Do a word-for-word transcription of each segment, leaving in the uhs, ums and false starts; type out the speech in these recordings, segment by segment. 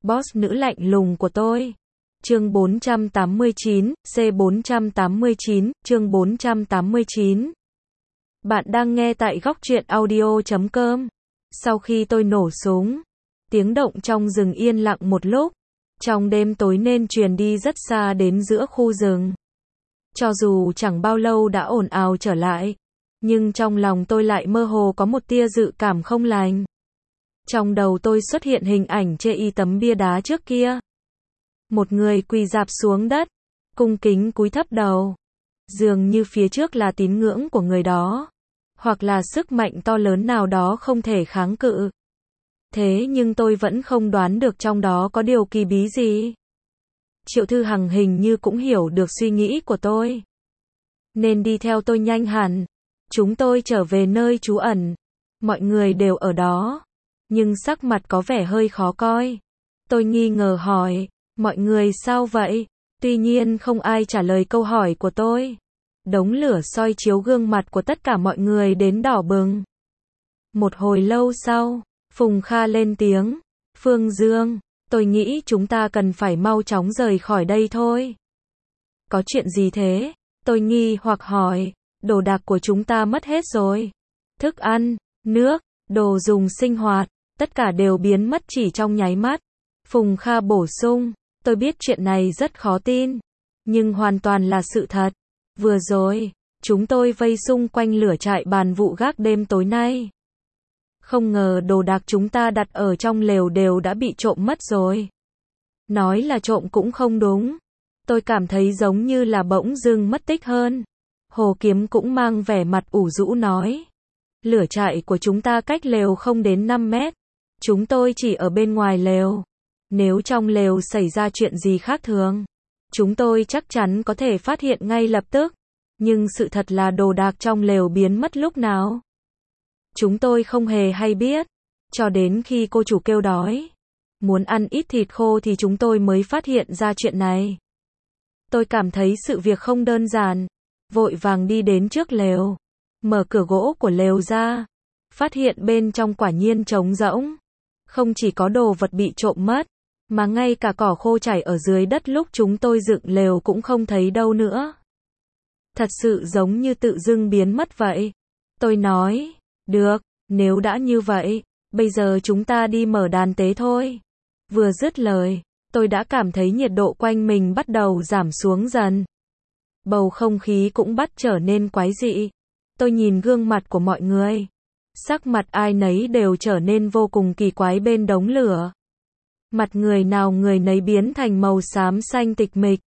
boss nữ lạnh lùng của tôi. Chương bốn trăm tám mươi chín, C bốn trăm tám mươi chín, chương bốn trăm tám mươi chín. Bạn đang nghe tại góc truyện audio chấm com. Sau khi tôi nổ súng, tiếng động trong rừng yên lặng một lúc. Trong đêm tối nên truyền đi rất xa đến giữa khu rừng. Cho dù chẳng bao lâu đã ồn ào trở lại, nhưng trong lòng tôi lại mơ hồ có một tia dự cảm không lành. Trong đầu tôi xuất hiện hình ảnh chê y tấm bia đá trước kia. Một người quỳ rạp xuống đất, cung kính cúi thấp đầu. Dường như phía trước là tín ngưỡng của người đó, hoặc là sức mạnh to lớn nào đó không thể kháng cự. Thế nhưng tôi vẫn không đoán được trong đó có điều kỳ bí gì. Triệu Thư Hằng hình như cũng hiểu được suy nghĩ của tôi, nên đi theo tôi nhanh hẳn. Chúng tôi trở về nơi trú ẩn. Mọi người đều ở đó, nhưng sắc mặt có vẻ hơi khó coi. Tôi nghi ngờ hỏi, mọi người sao vậy? Tuy nhiên không ai trả lời câu hỏi của tôi. Đống lửa soi chiếu gương mặt của tất cả mọi người đến đỏ bừng. Một hồi lâu sau, Phùng Kha lên tiếng, Phương Dương, tôi nghĩ chúng ta cần phải mau chóng rời khỏi đây thôi. Có chuyện gì thế? Tôi nghi hoặc hỏi, đồ đạc của chúng ta mất hết rồi. Thức ăn, nước, đồ dùng sinh hoạt, tất cả đều biến mất chỉ trong nháy mắt. Phùng Kha bổ sung, tôi biết chuyện này rất khó tin, nhưng hoàn toàn là sự thật. Vừa rồi, chúng tôi vây xung quanh lửa trại bàn vụ gác đêm tối nay. Không ngờ đồ đạc chúng ta đặt ở trong lều đều đã bị trộm mất rồi. Nói là trộm cũng không đúng. Tôi cảm thấy giống như là bỗng dưng mất tích hơn. Hồ Kiếm cũng mang vẻ mặt ủ rũ nói. Lửa trại của chúng ta cách lều không đến năm mét. Chúng tôi chỉ ở bên ngoài lều. Nếu trong lều xảy ra chuyện gì khác thường, chúng tôi chắc chắn có thể phát hiện ngay lập tức. Nhưng sự thật là đồ đạc trong lều biến mất lúc nào? Chúng tôi không hề hay biết. Cho đến khi cô chủ kêu đói, muốn ăn ít thịt khô thì chúng tôi mới phát hiện ra chuyện này. Tôi cảm thấy sự việc không đơn giản. Vội vàng đi đến trước lều, mở cửa gỗ của lều ra, phát hiện bên trong quả nhiên trống rỗng. Không chỉ có đồ vật bị trộm mất, mà ngay cả cỏ khô chảy ở dưới đất lúc chúng tôi dựng lều cũng không thấy đâu nữa. Thật sự giống như tự dưng biến mất vậy. Tôi nói, được, nếu đã như vậy, bây giờ chúng ta đi mở đàn tế thôi. Vừa dứt lời, tôi đã cảm thấy nhiệt độ quanh mình bắt đầu giảm xuống dần. Bầu không khí cũng bắt trở nên quái dị. Tôi nhìn gương mặt của mọi người. Sắc mặt ai nấy đều trở nên vô cùng kỳ quái bên đống lửa. Mặt người nào người nấy biến thành màu xám xanh tịch mịch.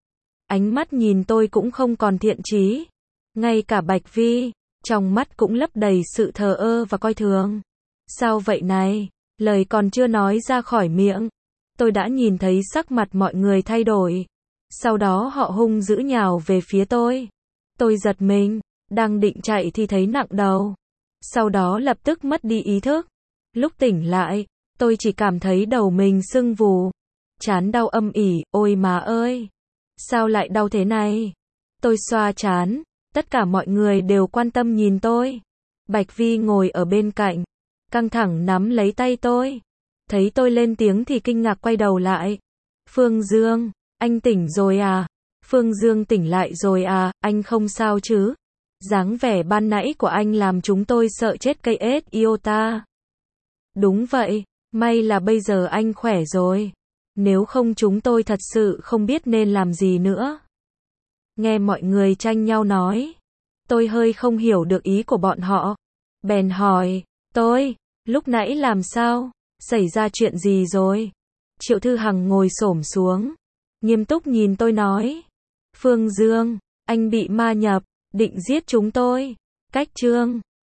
Ánh mắt nhìn tôi cũng không còn thiện chí. Ngay cả Bạch Vi, trong mắt cũng lấp đầy sự thờ ơ và coi thường. Sao vậy này? Lời còn chưa nói ra khỏi miệng, tôi đã nhìn thấy sắc mặt mọi người thay đổi. Sau đó họ hung dữ nhào về phía tôi. Tôi giật mình, đang định chạy thì thấy nặng đầu. Sau đó lập tức mất đi ý thức. Lúc tỉnh lại, tôi chỉ cảm thấy đầu mình sưng vù, trán đau âm ỉ, ôi má ơi! Sao lại đau thế này? Tôi xoa trán, tất cả mọi người đều quan tâm nhìn tôi. Bạch Vi ngồi ở bên cạnh, căng thẳng nắm lấy tay tôi. Thấy tôi lên tiếng thì kinh ngạc quay đầu lại. Phương Dương, anh tỉnh rồi à? Phương Dương tỉnh lại rồi à, anh không sao chứ? Dáng vẻ ban nãy của anh làm chúng tôi sợ chết cây ết iota. Đúng vậy, may là bây giờ anh khỏe rồi. Nếu không chúng tôi thật sự không biết nên làm gì nữa. Nghe mọi người tranh nhau nói, tôi hơi không hiểu được ý của bọn họ. Bèn hỏi, tôi, lúc nãy làm sao? Xảy ra chuyện gì rồi? Triệu Thư Hằng ngồi xổm xuống, nghiêm túc nhìn tôi nói. Phương Dương, anh bị ma nhập, định giết chúng tôi. Cách chương